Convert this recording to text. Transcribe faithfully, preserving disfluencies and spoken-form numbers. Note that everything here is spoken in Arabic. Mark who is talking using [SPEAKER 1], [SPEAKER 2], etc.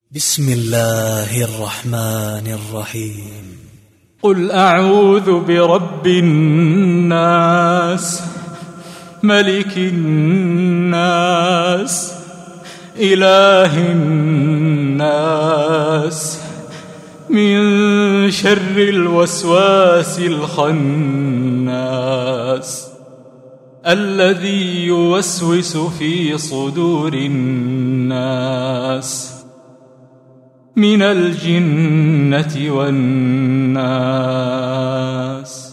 [SPEAKER 1] بسم الله الرحمن الرحيم.
[SPEAKER 2] قل أعوذ برب الناس ملك الناس إله الناس من شر الوسواس الخناس الذي يوسوس في صدور الناس من الجنة والناس.